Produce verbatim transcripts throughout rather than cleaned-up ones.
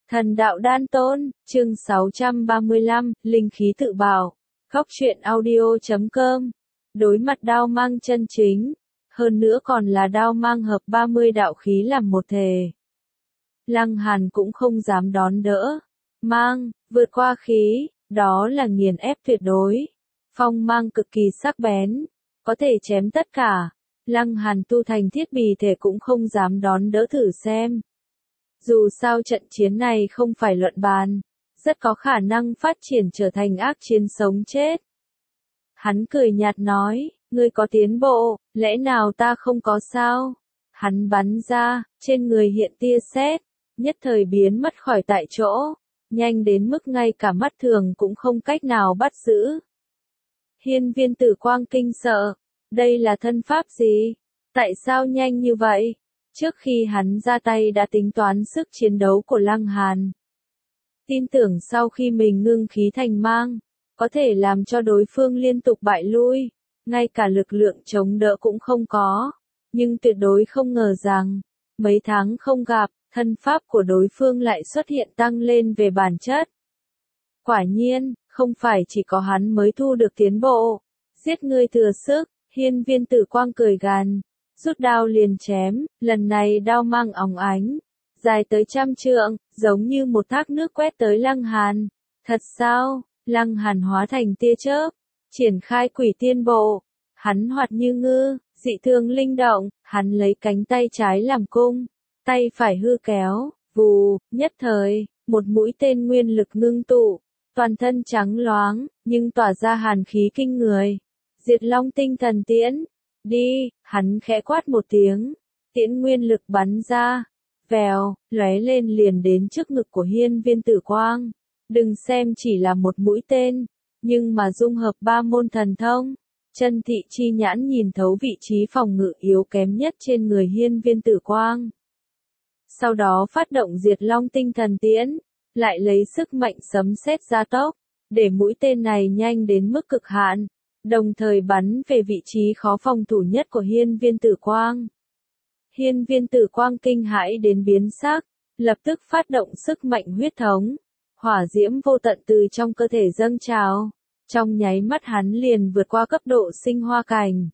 Thần đạo đan tôn, chương sáu trăm ba mươi lăm, linh khí tự bảo. Góc truyện audio chấm com. Đối mặt đao mang chân chính, hơn nữa còn là đao mang hợp ba mươi đạo khí làm một thể. Lăng Hàn cũng không dám đón đỡ. Mang, vượt qua khí, đó là nghiền ép tuyệt đối. Phong mang cực kỳ sắc bén, có thể chém tất cả. Lăng Hàn tu thành thiết bì thể cũng không dám đón đỡ thử xem. Dù sao trận chiến này không phải luận bàn, rất có khả năng phát triển trở thành ác chiến sống chết. Hắn cười nhạt nói, ngươi có tiến bộ, lẽ nào ta không có sao? Hắn bắn ra, trên người hiện tia sét, nhất thời biến mất khỏi tại chỗ, nhanh đến mức ngay cả mắt thường cũng không cách nào bắt giữ. Hiên Viên Tử Quang kinh sợ, đây là thân pháp gì? Tại sao nhanh như vậy? Trước khi hắn ra tay đã tính toán sức chiến đấu của Lăng Hàn. Tin tưởng sau khi mình ngưng khí thành mang, có thể làm cho đối phương liên tục bại lui, ngay cả lực lượng chống đỡ cũng không có. Nhưng tuyệt đối không ngờ rằng, mấy tháng không gặp, thân pháp của đối phương lại xuất hiện tăng lên về bản chất. Quả nhiên, không phải chỉ có hắn mới thu được tiến bộ. Giết ngươi thừa sức, Hiên Viên Tử Quang cười gằn. Rút đao liền chém, lần này đao mang óng ánh, dài tới trăm trượng, giống như một thác nước quét tới Lăng Hàn. Thật sao? Lăng Hàn hóa thành tia chớp, triển khai quỷ tiên bộ, hắn hoạt như ngư, dị thường linh động, hắn lấy cánh tay trái làm cung, tay phải hư kéo, vù, nhất thời, một mũi tên nguyên lực ngưng tụ, toàn thân trắng loáng, nhưng tỏa ra hàn khí kinh người. Diệt Long Tinh Thần Tiễn. Đi, hắn khẽ quát một tiếng, tiễn nguyên lực bắn ra, vèo, lóe lên liền đến trước ngực của Hiên Viên Tử Quang. Đừng xem chỉ là một mũi tên, nhưng mà dung hợp ba môn thần thông, chân thị chi nhãn nhìn thấu vị trí phòng ngự yếu kém nhất trên người Hiên Viên Tử Quang. Sau đó phát động Diệt Long Tinh Thần Tiễn, lại lấy sức mạnh sấm sét gia tốc, để mũi tên này nhanh đến mức cực hạn. Đồng thời bắn về vị trí khó phòng thủ nhất của Hiên Viên Tử Quang. Hiên Viên Tử Quang kinh hãi đến biến sắc, lập tức phát động sức mạnh huyết thống. Hỏa diễm vô tận từ trong cơ thể dâng trào. Trong nháy mắt hắn liền vượt qua cấp độ sinh hoa cảnh.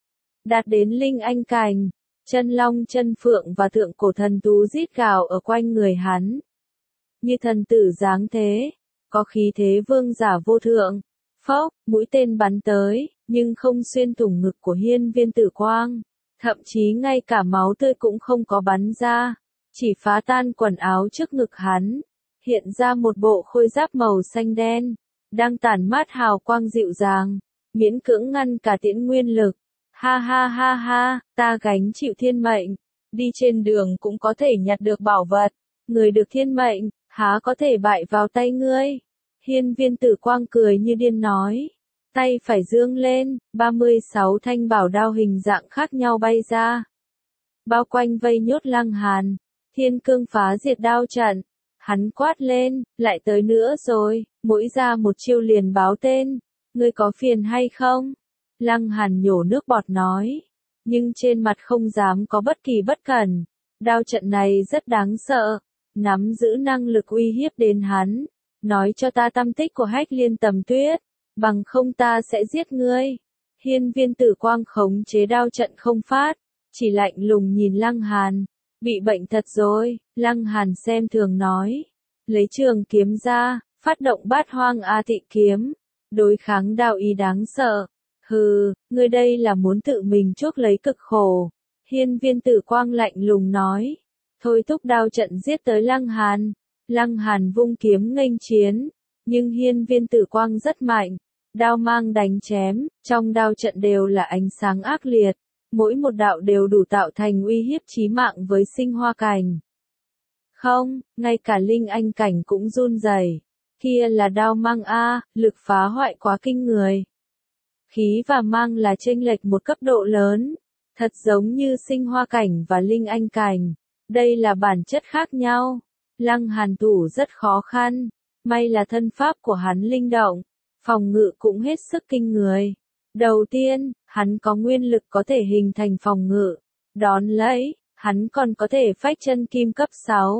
Đạt đến linh anh cảnh, chân long chân phượng và thượng cổ thần thú rít gào ở quanh người hắn. Như thần tử dáng thế, có khí thế vương giả vô thượng. Phốc, mũi tên bắn tới, nhưng không xuyên thủng ngực của Hiên Viên Tử Quang. Thậm chí ngay cả máu tươi cũng không có bắn ra, chỉ phá tan quần áo trước ngực hắn. Hiện ra một bộ khôi giáp màu xanh đen, đang tản mát hào quang dịu dàng, miễn cưỡng ngăn cả tiễn nguyên lực. Ha ha ha ha, ta gánh chịu thiên mệnh, đi trên đường cũng có thể nhặt được bảo vật. Người được thiên mệnh, há có thể bại vào tay ngươi. Hiên Viên Tử Quang cười như điên nói, tay phải dương lên, ba mươi sáu thanh bảo đao hình dạng khác nhau bay ra. Bao quanh vây nhốt Lăng Hàn, Thiên Cương phá diệt đao trận, hắn quát lên, lại tới nữa rồi, mỗi ra một chiêu liền báo tên, ngươi có phiền hay không? Lăng Hàn nhổ nước bọt nói, nhưng trên mặt không dám có bất kỳ bất cẩn, đao trận này rất đáng sợ, nắm giữ năng lực uy hiếp đến hắn. Nói cho ta tâm tích của Hách Liên Tầm Tuyết, bằng không ta sẽ giết ngươi. Hiên Viên Tử Quang khống chế đao trận không phát, chỉ lạnh lùng nhìn Lăng Hàn. Bị bệnh thật rồi, Lăng Hàn xem thường nói. Lấy trường kiếm ra, phát động Bát Hoang A Tị kiếm, đối kháng đao ý đáng sợ. Hừ, ngươi đây là muốn tự mình chuốc lấy cực khổ. Hiên Viên Tử Quang lạnh lùng nói. Thôi thúc đao trận giết tới Lăng Hàn. Lăng Hàn vung kiếm nghênh chiến, nhưng Hiên Viên Tử Quang rất mạnh, đao mang đánh chém, trong đao trận đều là ánh sáng ác liệt, mỗi một đạo đều đủ tạo thành uy hiếp chí mạng với sinh hoa cảnh. Không, ngay cả linh anh cảnh cũng run rẩy. Kia là đao mang a, lực phá hoại quá kinh người. Khí và mang là chênh lệch một cấp độ lớn, thật giống như sinh hoa cảnh và linh anh cảnh, đây là bản chất khác nhau. Lăng Hàn thủ rất khó khăn, may là thân pháp của hắn linh động, phòng ngự cũng hết sức kinh người. Đầu tiên, hắn có nguyên lực có thể hình thành phòng ngự, đón lấy, hắn còn có thể phách chân kim cấp sáu,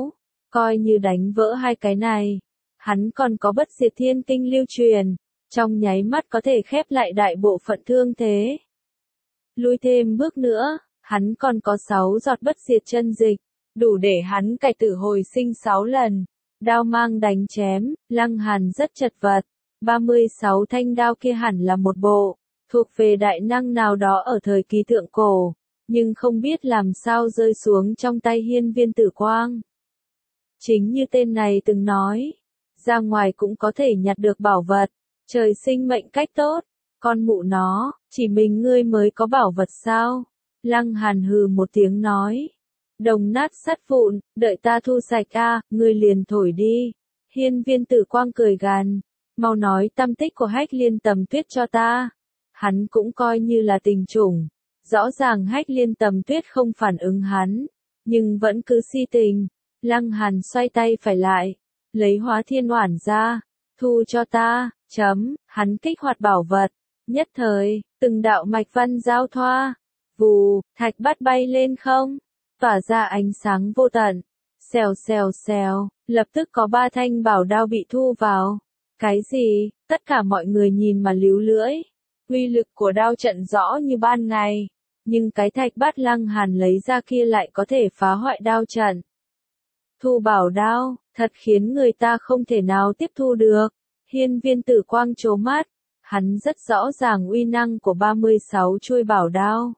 Coi như đánh vỡ hai cái này, hắn còn có bất diệt thiên kinh lưu truyền, trong nháy mắt có thể khép lại đại bộ phận thương thế. Lui thêm bước nữa, hắn còn có sáu giọt bất diệt chân dịch, đủ để hắn cải tử hồi sinh sáu lần. Đao mang đánh chém, Lăng Hàn rất chật vật. ba mươi sáu thanh đao kia hẳn là một bộ, thuộc về đại năng nào đó ở thời kỳ thượng cổ, nhưng không biết làm sao rơi xuống trong tay hiên viên tử quang. Chính như tên này từng nói, ra ngoài cũng có thể nhặt được bảo vật, trời sinh mệnh cách tốt, con mụ nó, chỉ mình ngươi mới có bảo vật sao? Lăng Hàn hừ một tiếng nói, đồng nát sắt vụn, đợi ta thu sạch a, ngươi liền thổi đi. Hiên viên tử quang cười gằn, mau nói tâm tích của Hách Liên Tầm Tuyết cho ta. Hắn cũng coi như là tình chủng, rõ ràng Hách Liên Tầm Tuyết không phản ứng hắn, nhưng vẫn cứ si tình. Lăng Hàn xoay tay phải lại, lấy Hóa Thiên Oản ra, thu cho ta, chấm, hắn kích hoạt bảo vật, nhất thời, từng đạo mạch văn giao thoa, vù, thạch bát bay lên không, tỏa ra ánh sáng vô tận, xèo xèo xèo, lập tức có ba thanh bảo đao bị thu vào. Cái gì? Tất cả mọi người nhìn mà líu lưỡi, uy lực của đao trận rõ như ban ngày, nhưng cái thạch bát Lăng Hàn lấy ra kia lại có thể phá hoại đao trận. Thu bảo đao, thật khiến người ta không thể nào tiếp thu được. Hiên viên tử quang trố mắt, hắn rất rõ ràng uy năng của ba mươi sáu chuôi bảo đao.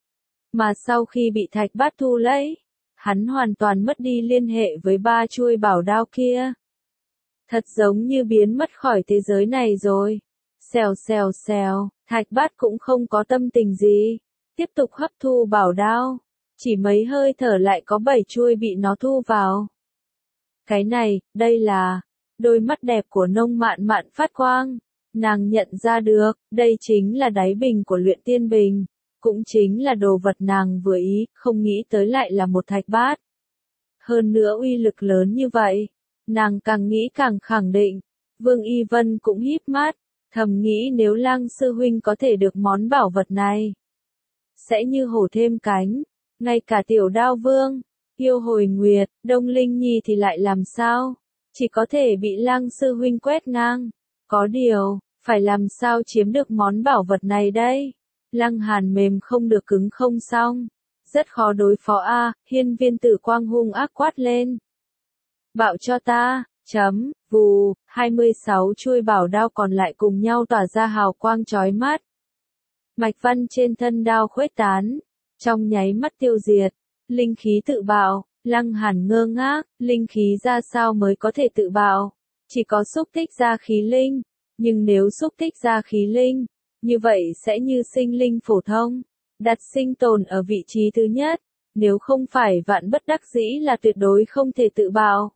Mà sau khi bị thạch bát thu lấy, hắn hoàn toàn mất đi liên hệ với ba chuôi bảo đao kia. Thật giống như biến mất khỏi thế giới này rồi. Xèo xèo xèo, thạch bát cũng không có tâm tình gì, tiếp tục hấp thu bảo đao. Chỉ mấy hơi thở lại có bảy chuôi bị nó thu vào. Cái này, đây là, đôi mắt đẹp của Nông Mạn Mạn phát quang. Nàng nhận ra được, đây chính là đáy bình của luyện tiên bình. Cũng chính là đồ vật nàng vừa ý, không nghĩ tới lại là một thạch bát. Hơn nữa uy lực lớn như vậy, nàng càng nghĩ càng khẳng định. Vương Y Vân cũng híp mắt, thầm nghĩ nếu Lăng sư huynh có thể được món bảo vật này, sẽ như hổ thêm cánh. Ngay cả tiểu đao vương, yêu hồi nguyệt, Đông Linh Nhi thì lại làm sao? Chỉ có thể bị Lăng sư huynh quét ngang. Có điều, phải làm sao chiếm được món bảo vật này đây? Lăng Hàn mềm không được cứng không xong. Rất khó đối phó a, hiên viên tử quang hung ác quát lên. Bạo cho ta, chấm, vù, hai mươi sáu chuôi bảo đao còn lại cùng nhau tỏa ra hào quang chói mắt. Mạch văn trên thân đao khuếch tán, trong nháy mắt tiêu diệt, linh khí tự bạo. Lăng Hàn ngơ ngác, linh khí ra sao mới có thể tự bạo? Chỉ có xúc tích ra khí linh, nhưng nếu xúc tích ra khí linh, như vậy sẽ như sinh linh phổ thông, đặt sinh tồn ở vị trí thứ nhất, nếu không phải vạn bất đắc dĩ là tuyệt đối không thể tự bạo.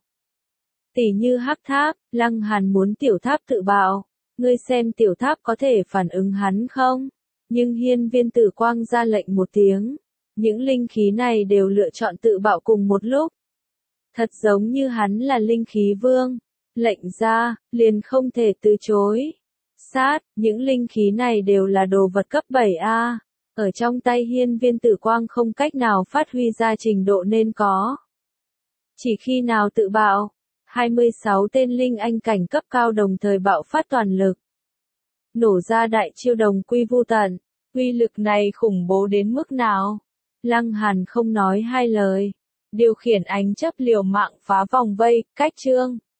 Tỷ như hắc tháp, Lăng Hàn muốn tiểu tháp tự bạo, ngươi xem tiểu tháp có thể phản ứng hắn không? Nhưng hiên viên tử quang ra lệnh một tiếng. Những linh khí này đều lựa chọn tự bạo cùng một lúc. Thật giống như hắn là linh khí vương. Lệnh ra, liền không thể từ chối. Sát, những linh khí này đều là đồ vật cấp bảy A. Ở trong tay hiên viên tử quang không cách nào phát huy ra trình độ nên có. Chỉ khi nào tự bạo, hai mươi sáu tên linh anh cảnh cấp cao đồng thời bạo phát toàn lực. Nổ ra đại chiêu đồng quy vu tận. Uy lực này khủng bố đến mức nào? Lăng Hàn không nói hai lời, điều khiển ánh chấp liều mạng phá vòng vây, cách trương.